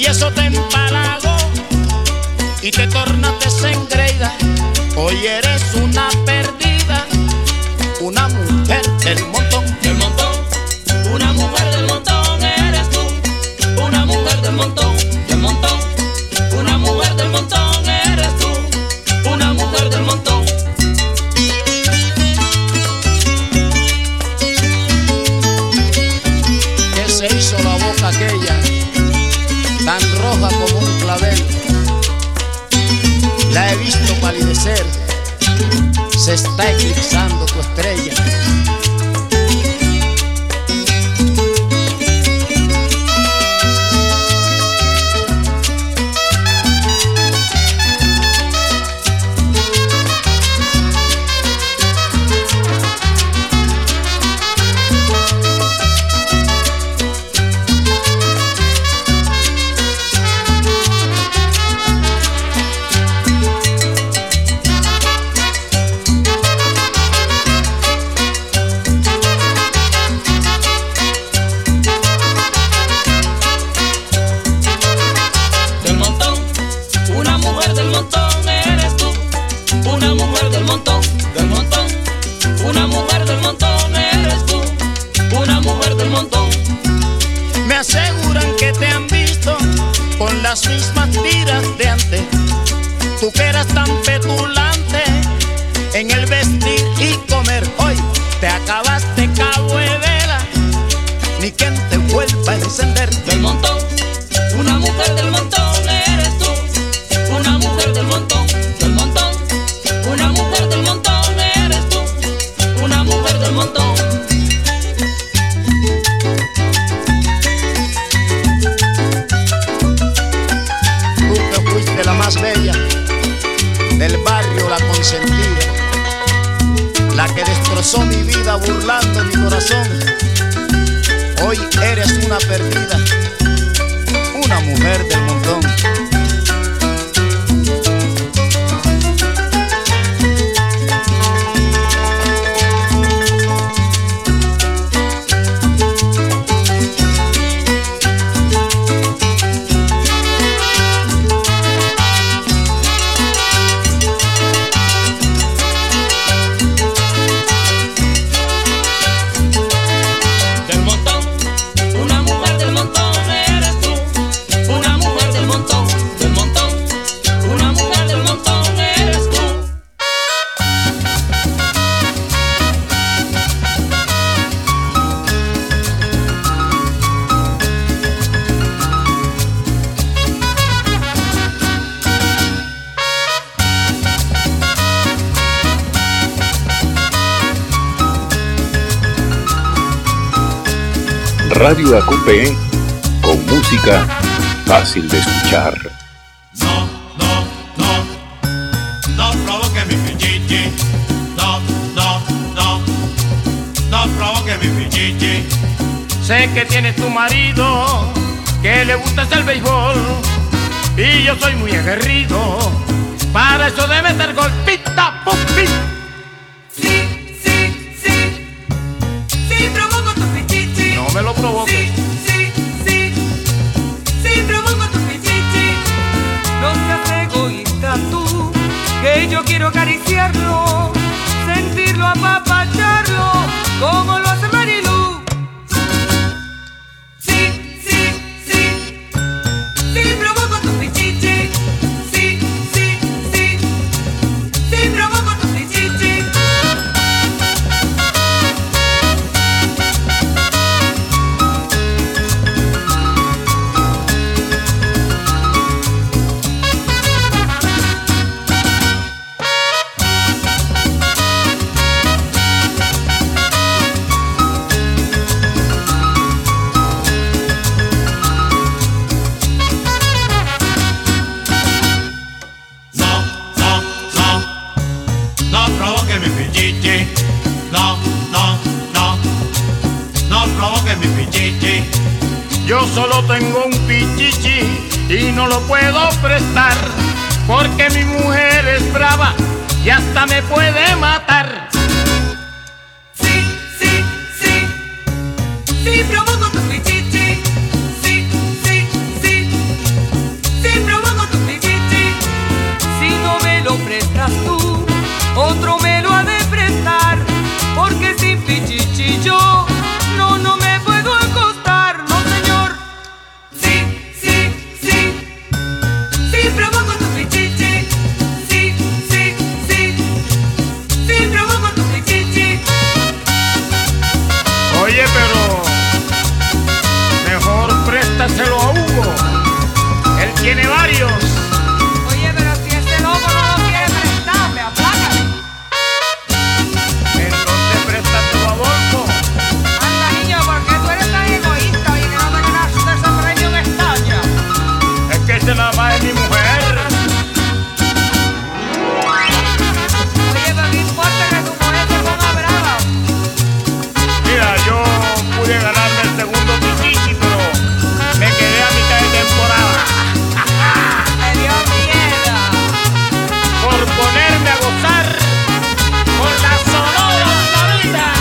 eso te empalagó y te tornaste engreída. Hoy eres una perdida, una mujer del montón. Del montón, una mujer del montón eres tú. Una mujer del montón, del montón. Una mujer del montón eres tú. Una mujer del montón. ¿Qué se hizo la boca aquella, tan roja como un clavel? La he visto palidecer, se está eclipsando tu estrella. Las mismas tiras de antes, tú que eras tan petulante en el vestir y comer. Hoy te acabaste cabo de vela, ni quien te vuelva a encender. Del montón, una mujer del montón eres tú. Una mujer del montón, del montón. Una mujer del montón eres tú. Una mujer del montón. La más bella del barrio, la consentida, la que destrozó mi vida burlando mi corazón. Hoy eres una perdida, una mujer del montón. Radio ACUPE, con música fácil de escuchar. No provoque mi pichichi. No provoque mi pichichi. Sé que tienes tu marido, que le gusta el béisbol, y yo soy muy aguerrido, para eso de meter gol. Pita, pum, pita. No me lo provoques. Sí, provoco tu pichichi. No seas egoísta tú, que yo quiero acariciarlo, sentirlo, apapacharlo, como lo hace Marilú. Sí, provoco tu pichichi. Sí, provoco tu pichichi. No provoque mi pichichi. Yo solo tengo un pichichi y no lo puedo prestar, porque mi mujer es brava y hasta me puede matar. Sí, provoco tu pichichi. Sí, Enséñaselo a Hugo. Él tiene varios. Oye, pero si ese loco no lo quiere prestarme, aplácame. Entonces préstate a Adolfo. Anda, niño, ¿por qué tú eres tan egoísta y que no te ganaste ese premio de España? Es que ese nada más es mi mujer. Oye, pero no importa que tu mujer se ponga brava. Mira, yo pude ganarme el segundo Pichichi, pero me quedé a mitad de temporada. Me dio miedo. Por ponerme a gozar con la Sonora Dinamita.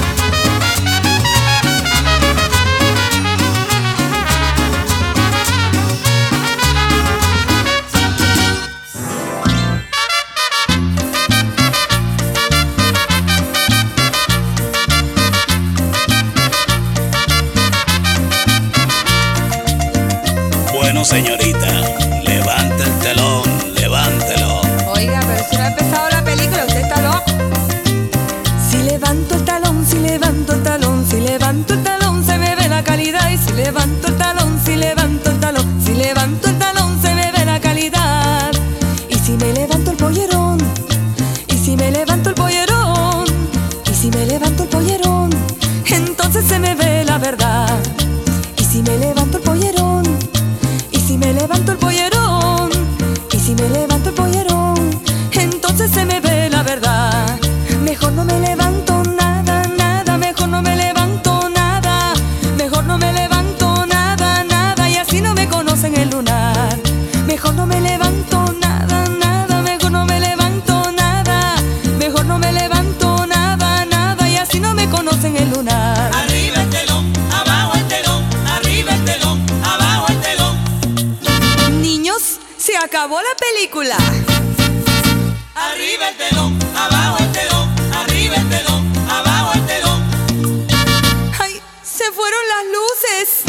Bueno, señorita, levante el telón, levántelo. Oiga, pero si no ha empezado la película, usted está loco. Si levanto el talón, si levanto el talón, si levanto el talón, se me ve la calidad. Y si levanto el talón, si levanto el talón, si levanto el talón, se me ve la calidad. Y si me levanto el pollerón, y si me levanto el pollerón, y si me levanto el pollerón, entonces se me ve la verdad. Y si me levanto el pollerón, y si me levanto el pollerón, y si me levanto el pollerón, entonces se me ve la verdad. Mejor no me levanto nada, nada, mejor no me levanto nada, mejor no me levanto nada, nada, y así no me conocen el lunar. Mejor no me levanto nada, nada, mejor no me levanto nada, mejor no me levanto nada, nada, y así no me conocen el lunar. Arriba el telón, abajo el telón, arriba el telón, abajo el telón. Niños, se acabó la película. Arriba el telón, abajo el telón, arriba el telón, abajo el telón. ¡Ay! ¡Se fueron las luces!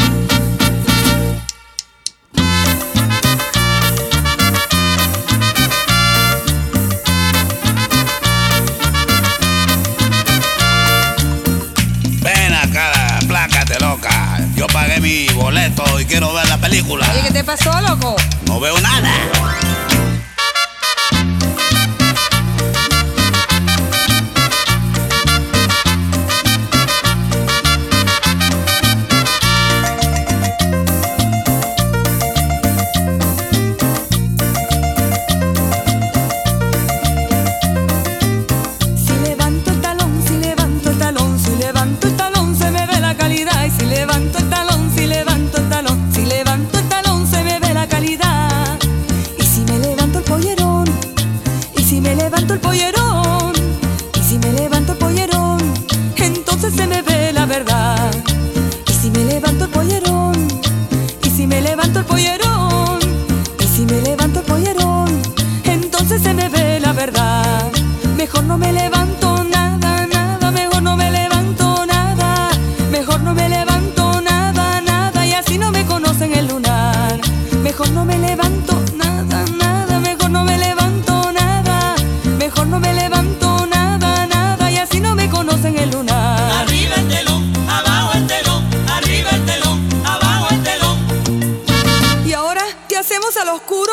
Ven acá, plácate loca. Yo pagué mi boleto y quiero ver la película. Oye, ¿qué te pasó, loco? No veo nada. Si levanto el talón, si levanto el talón, si levanto el talón, se me ve la calidad. Y si levanto el talón, si levanto el talón, si levanto el talón, se me ve la calidad. Y si me levanto el pollerón, y si me levanto el pollerón, y si me levanto el pollerón, entonces se me ve la verdad. Y si me levanto el pollerón, y si me levanto el pollerón, y si me levanto el pollerón, entonces se me ve la verdad. Mejor no me levanto nada, nada, mejor no me levanto nada, mejor no me levanto nada, nada, y así no me conocen el lunar. Mejor no me levanto nada, nada, mejor no me levanto nada, mejor no me levanto nada, nada, y así no me conocen el lunar. Arriba el telón, abajo el telón, arriba el telón, abajo el telón. ¿Y ahora qué hacemos al oscuro?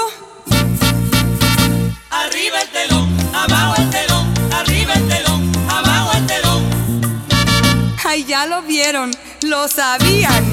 Arriba el telón, abajo el telón, arriba el telón, abajo el telón. Ay, ya lo vieron, lo sabían.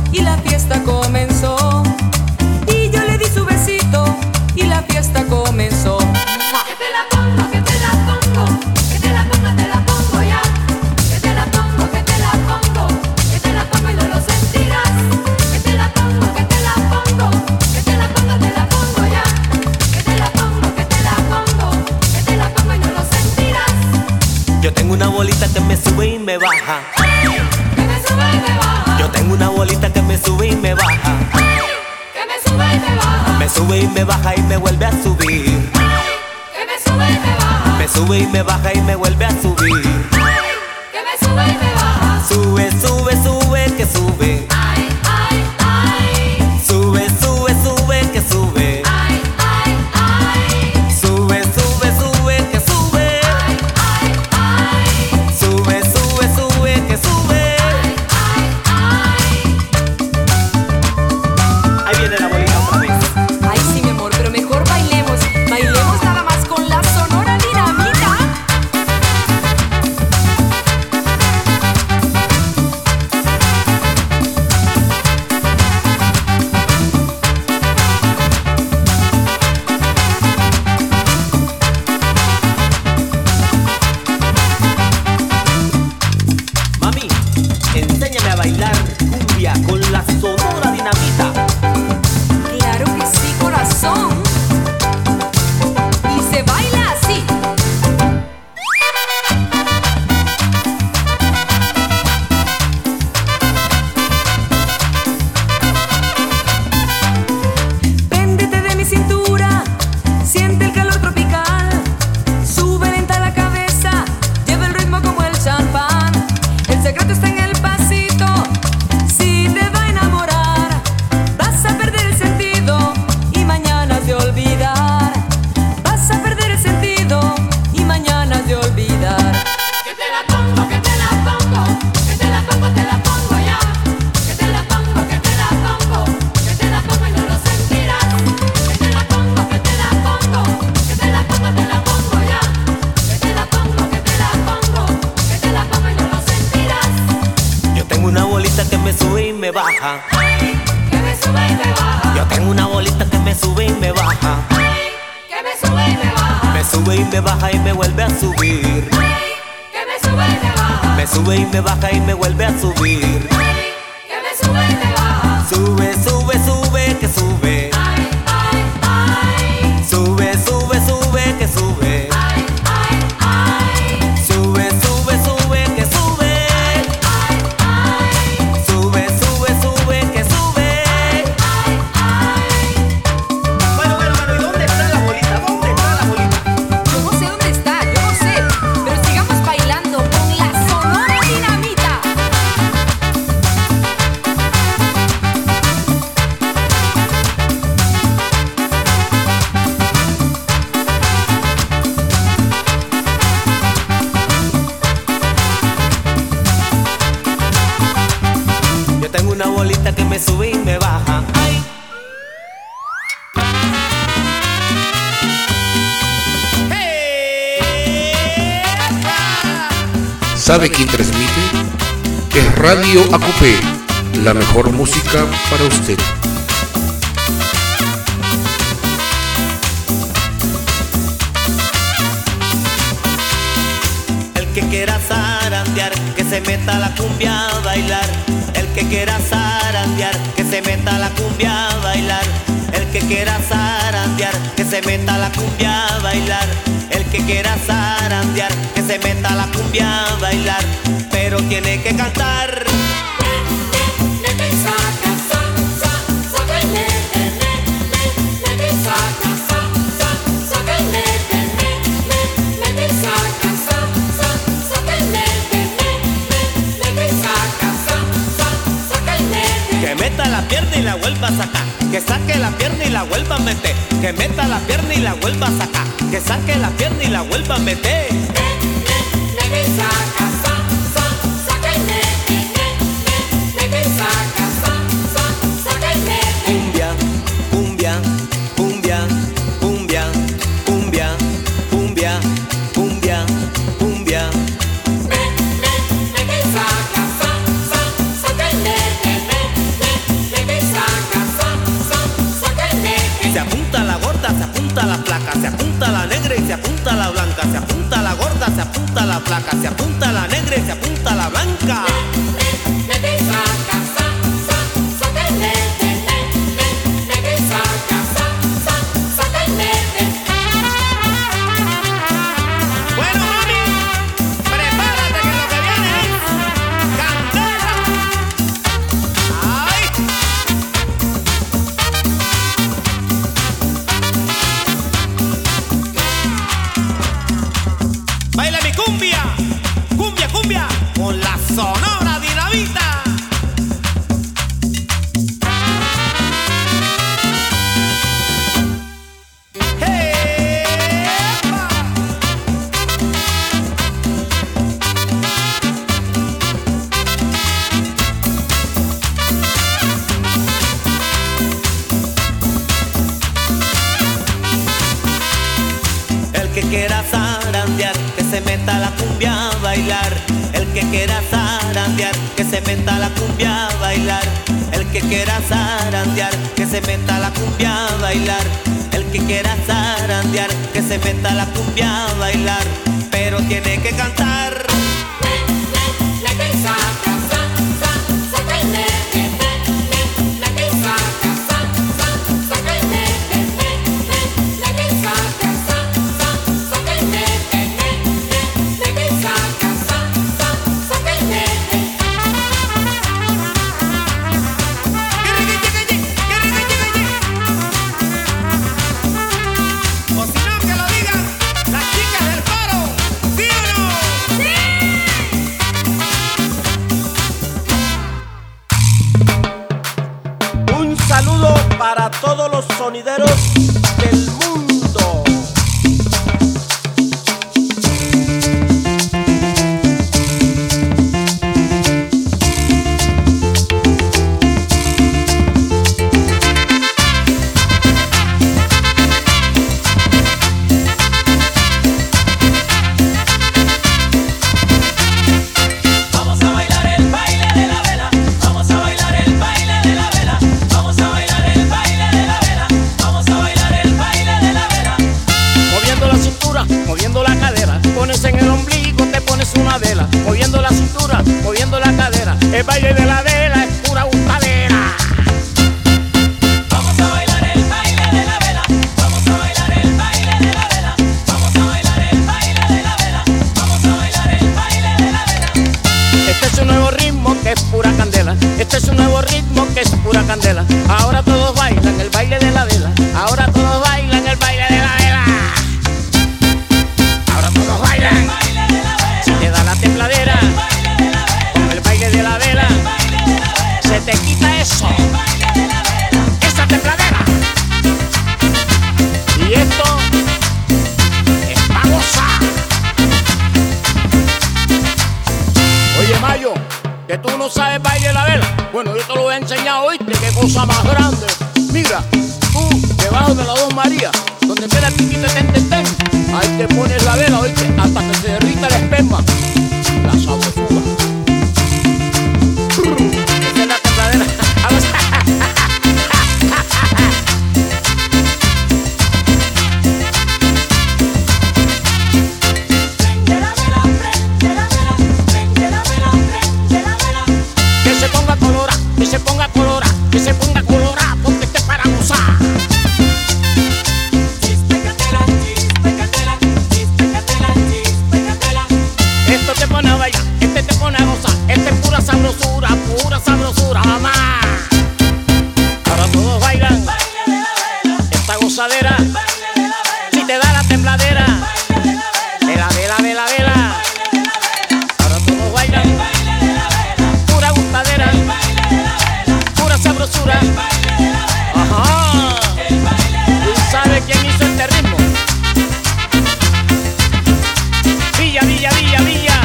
y la fiesta comenzó. Y yo le di su besito y la fiesta comenzó. Que te la pongo, que te la pongo, que te la pongo, te la pongo ya. Que te la pongo, que te la pongo, que te la pongo y no lo sentirás. Que te la pongo, que te la pongo, que te la pongo, te la pongo ya. Que te la pongo, que te la pongo, que te la pongo y no lo sentirás. Yo tengo una bolita que me sube y me baja. Que me sube y me baja. Yo tengo una bolita que me sube y me baja. Que me sube y me baja. Me sube y me baja y me vuelve a subir. Que me sube y me baja. Me sube y me baja y me vuelve a subir. Que me sube y me baja. Sube, sube, sube, que sube. Ay, ay, ay. Sube, sube, sube, que sube. Ay, ay, ay. Sube, sube, sube, que sube. Ay, ay, ay. Sube, sube, sube, que sube. Ay, ay. Ahí viene la bolita otra vez. Ay, sí, mi amor, pero mejor bailemos. Bailemos nada más con la Sonora Dinamita. Mami, enséñame a bailar cumbia con la Sonora Dinamita. Claro que sí, corazón. Y se baila así. Péndete de mi cintura, siente el calor tropical. Sube lenta la cabeza, lleva el ritmo como el champán. El secreto está en el pasito, si te va a enamorar, vas a perder el sentido y mañana has de olvidar. Vas a perder el sentido y mañana has de olvidar. Que te la pongo, que te la pongo, que te la pongo, te la pongo ya. Que te la pongo, que te la pongo, que te la pongo y no lo sentirás. Que te la pongo, que te la pongo, que te la pongo, te la pongo ya. Que te la pongo, que te la pongo, que te la pongo y no lo sentirás. Yo tengo una bolita que me sube y me baja. Que me sube y me baja. Yo tengo una bolita que me sube y me baja. Que me sube y me baja. Me sube y me baja y me vuelve a subir. Que me sube y me baja. Me sube y me baja y me vuelve a subir. Que me sube y me baja. Sube, sube, sube, que sube. Ay, ay, ay. Sube, sube, sube, que sube. Ay, ay, ay. Sube, sube, sube, que sube. Ay, ay. Sube, sube, sube, que sube. Bueno, ¿y dónde está la bolita? ¿Dónde está la bolita? Yo no sé dónde está, yo no sé, pero sigamos bailando con la Sonora Dinamita. Yo tengo una bolita que me sube y me baja. Ay. ¿Sabe quién transmite? Es Radio Acupé, la mejor música para usted. El que quiera zarandear, que se meta a la cumbia a bailar. El que quiera zarandear, que se meta a la cumbia a bailar. El que quiera zarandear, que se meta a la cumbia a bailar. El que quiera zarandear, que se meta a la cumbia a bailar. Pero tiene que cantar. Que meta la pierna y la vuelva a sacar. Que saque la pierna y la vuelva a meter. Que meta la pierna y la vuelva a sacar. Que saque la pierna y la vuelva a meter. Cumbia, cumbia, cumbia, cumbia, cumbia, cumbia, cumbia, cumbia. la flaca, se apunta la negra y se apunta la blanca. Bueno, mami, prepárate que lo que viene es candela. ¡Ay! Baila mi cumbia, cumbia, cumbia, con la Sonora Dinamita. El que quiera zarandear, que se meta a la cumbia a bailar. El que quiera zarandear, que se meta a la cumbia a bailar. El que quiera zarandear, que se meta a la cumbia a bailar. El que quiera zarandear, que se meta a la cumbia a bailar. Pero tiene que cantar. O si no, que lo digan las chicas del coro. ¿Sí o no? Un saludo para todos los sonideros del mundo. Vamos a bailar el baile de la vela, vamos a bailar el baile de la vela, vamos a bailar el baile de la vela, vamos a bailar el baile de la vela. Moviendo la cintura, moviendo la cadera, pones en el ombligo, te pones una vela. Moviendo la cintura, moviendo la cadera, el baile de la vela es pura gustadera. Vamos a bailar el baile de la vela, vamos a bailar el baile de la vela, vamos a bailar el baile de la vela, vamos a bailar el baile de la vela. Este es un nuevo ritmo que es pura candela. Este es un nuevo ritmo que es pura candela. Ahora todos bailan el baile de la vela. Ahora todos bailan el baile de la vela. Ahora todos bailan. Si te da la tembladera con el baile de la vela, se te quita eso, esa tembladera. Y esto es pa' gozar. Oye, Mayo, que tú no sabes baile de la vela. Bueno, yo te lo voy a enseñar, ¿oíste? Qué cosa más grande. Mira, tú, debajo de la Dos Marías, donde queda el piquito de ten, ahí te pones la vela, ¿oíste? Hasta que se derrita el esperma. La sabrosura. Esa es la tembladera. Vamos. Prende la vela, prende la vela, prende la vela, prende la vela. Que se ponga colora, que se ponga colora, que se ponga colora, porque este es para gozar. Chispe candela, chispe candela, chispe candela, chispe candela. Esto te pone a bailar, este te pone a gozar, este es pura sabrosura, mamá. Ahora todos bailan Baile de la vela, esta gozadera. baile de la vela, Si te da la tembladera, baile de la vela, vela. baile de la vela. Ahora todos bailan Baile de la vela, pura gustadera, baile de la vela, pura sabrosura. baile de la vela, Ajá. el baile de la ¿Tú sabes quién hizo este ritmo? Villa, Villa, Villa, Villa.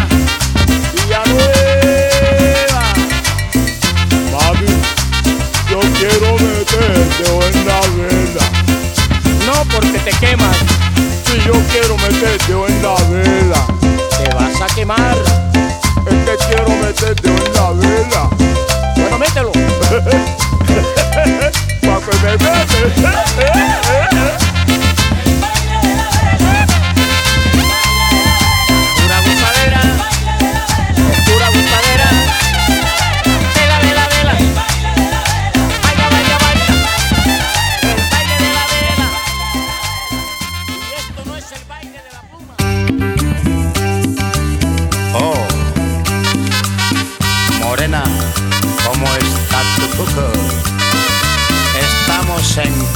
Villanueva. Mami, yo quiero meterte en la vela. No, porque te quemas, Si yo quiero meterte en la vela, te vas a quemar. es que quiero meterte en la vela. Bueno, mételo. Pa' que me metes. Pura gozadera.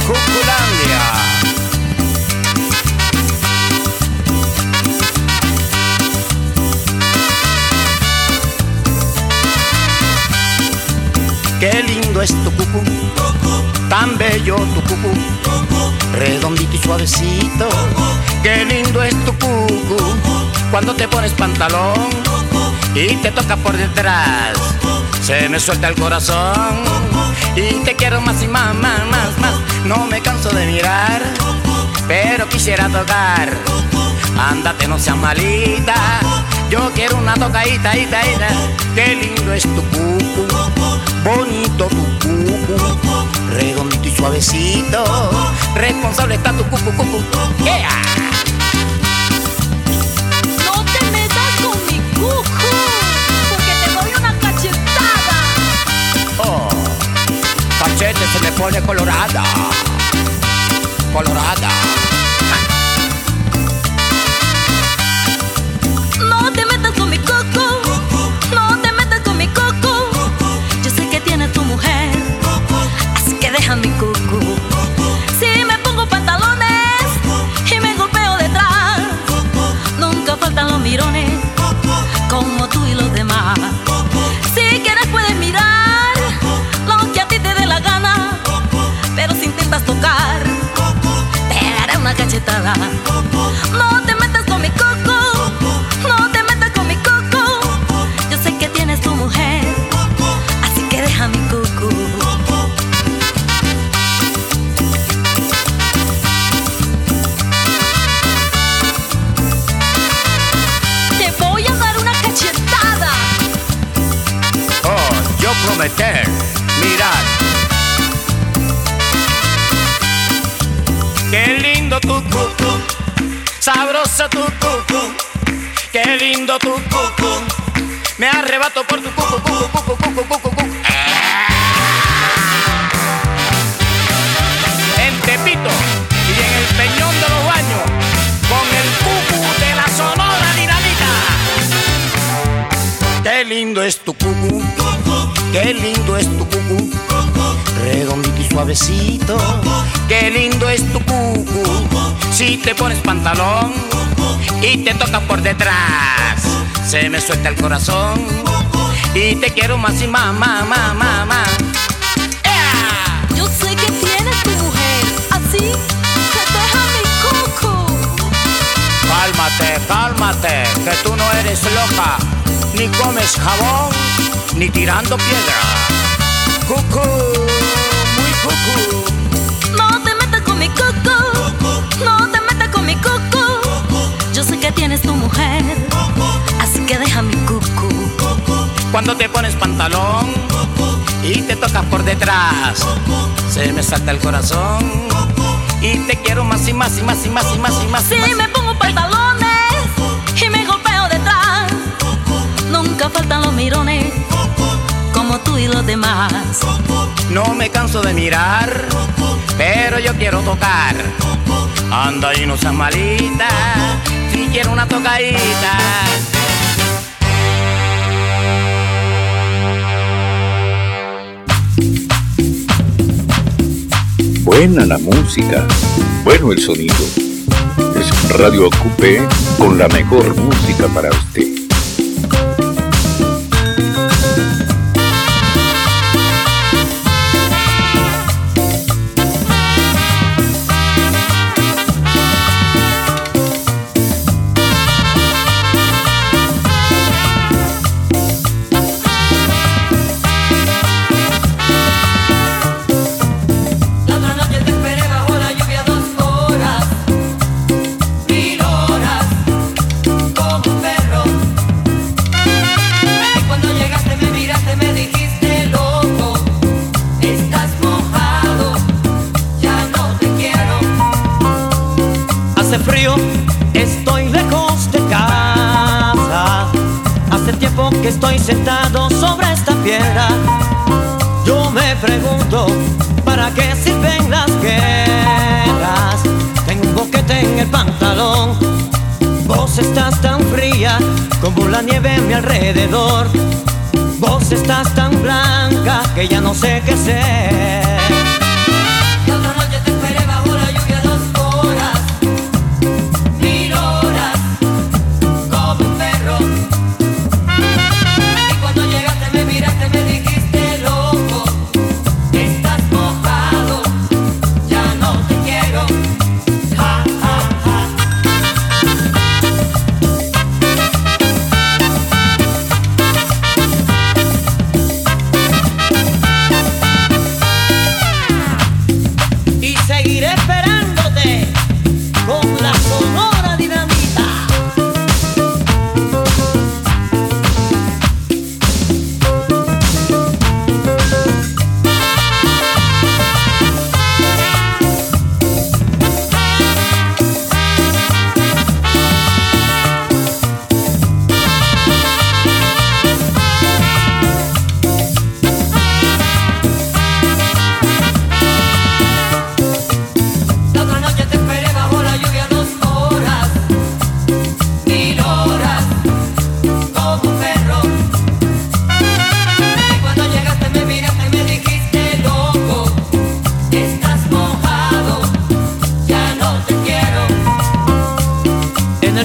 Cuculandia. Qué lindo es tu cucú, tan bello tu cucú, redondito y suavecito. Qué lindo es tu cucú, cuando te pones pantalón y te toca por detrás, se me suelta el corazón y te quiero más y más, más, más, más. No me canso de mirar, pero quisiera tocar. Ándate, no seas malita, yo quiero una tocadita, ita, ita. Qué lindo es tu cucú, bonito tu cucú, redondito y suavecito. Responsable está tu cucú, cucú. Yeah. No te metas con mi cucú, porque te doy una cachetada. Oh, cachete se me pone colorada, colorada. No te metas con mi coco, no te metas con mi coco. Yo sé que tiene tu mujer, así que deja mi coco. Si me pongo pantalones y me golpeo detrás, nunca faltan los mirones, como tú y los demás. Si quieres puedes mirar lo que a ti te dé la gana, pero si intentas tocar, te daré una cachetada. No te metas con mi coco, no te metas con mi coco. Yo sé que tienes tu mujer, así que deja mi coco. Te voy a dar una cachetada. Oh, yo prometer, mirar. Qué lindo tu cucú, sabrosa tu cucú. Qué lindo tu cucú, me arrebato por tu cucú, cucú, cucú, cucú, cucú, cucú. En Tepito y en el Peñón de los Baños, con el cucú de la Sonora Dinamita. Qué lindo es tu cucú, qué lindo es tu cucú, redondito y suavecito. Qué lindo es tu cucú, si te pones pantalón y te toca por detrás, se me suelta el corazón y te quiero más y más, más, más, más, más. Yeah. Yo sé que tienes tu mujer, así que deja mi coco. Cálmate, cálmate, que tú no eres loca, ni comes jabón, ni tirando piedra. Cucú, muy cucú. No te metas con mi coco, no te metas con mi coco. Yo sé que tienes tu mujer, así que deja mi cucú. Cuando te pones pantalón y te tocas por detrás, se me salta el corazón y te quiero más y más y más y más y más y más. Si me pongo pantalones y me golpeo detrás, nunca faltan los mirones, como tú y los demás. No me canso de mirar, pero yo quiero tocar. Anda y no seas malita, si quiero una tocadita. Buena la música, bueno el sonido. Es Radio Acupé con la mejor música para usted. Estoy sentado sobre esta piedra. Yo me pregunto, ¿para qué sirven las guerras? Tengo un boquete en el pantalón. Vos estás tan fría como la nieve a mi alrededor. Vos estás tan blanca que ya no sé qué ser. Y otra noche te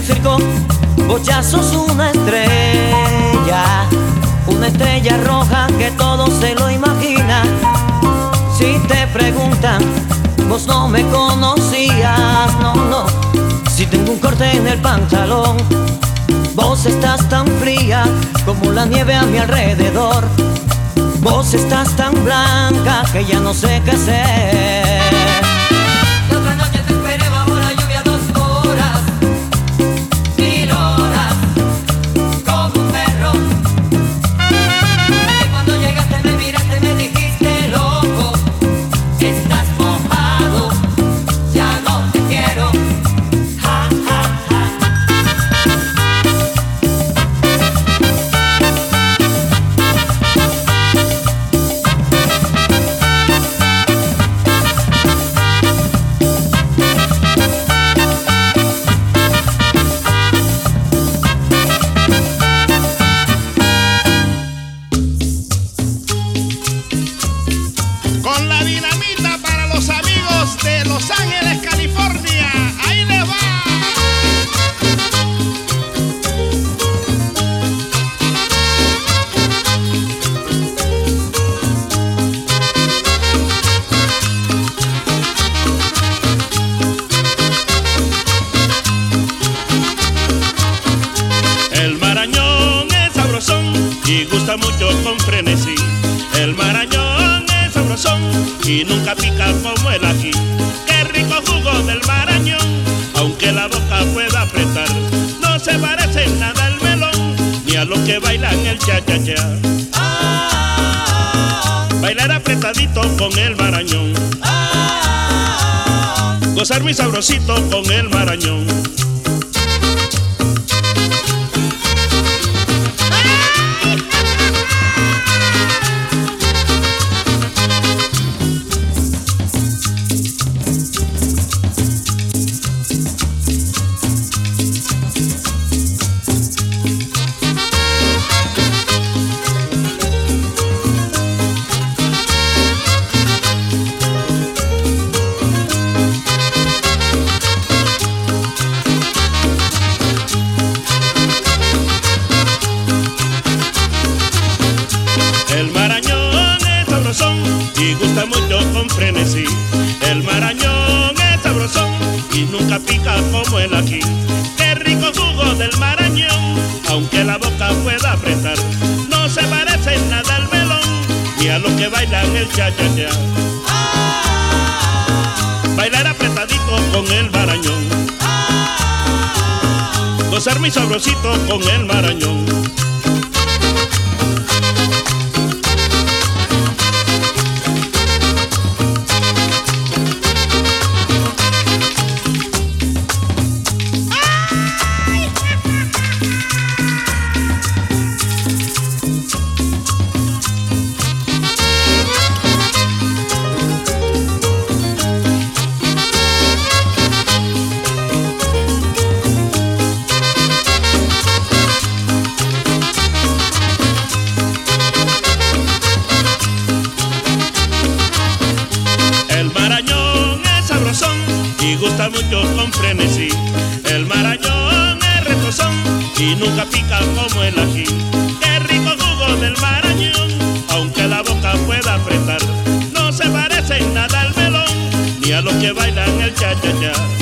circo, vos ya sos una estrella roja que todo se lo imagina. Si te preguntan, vos no me conocías, no. Si tengo un corte en el pantalón, vos estás tan fría como la nieve a mi alrededor. Vos estás tan blanca que ya no sé qué hacer. La otra noche te esperé bajo la lluvia 2 horas, 1000 horas, como un perro. Y cuando llegaste me miraste, me dijiste loco, estás mojado, ya no te quiero. Ja, ja, ja. Con la dinamita para los amigos de Los Ángeles, California. Ahí les va. El marañón es sabrosón y gusta mucho con frenesí. El marañón es sabrosón y nunca pica como el ají. Qué rico jugo del marañón, aunque la boca pueda apretar. No se parece en nada al melón, ni a los que bailan el cha-cha-cha. Bailar apretadito con el marañón, gozar muy sabrosito con el marañón. El marañón es sabrosón y gusta mucho con frenesí. El marañón es sabrosón y nunca pica como el ají. Qué rico jugo del marañón, aunque la boca pueda apretar. No se parece en nada al melón, ni a los que bailan el cha-cha-cha. Bailar apretadito con el marañón, gozar muy sabrosito con el marañón. Y gusta mucho con frenesí. El marañón es retozón y nunca pica como el ají. Qué rico jugo del marañón, aunque la boca pueda apretar. No se parece en nada al melón, ni a los que bailan el cha-cha-cha.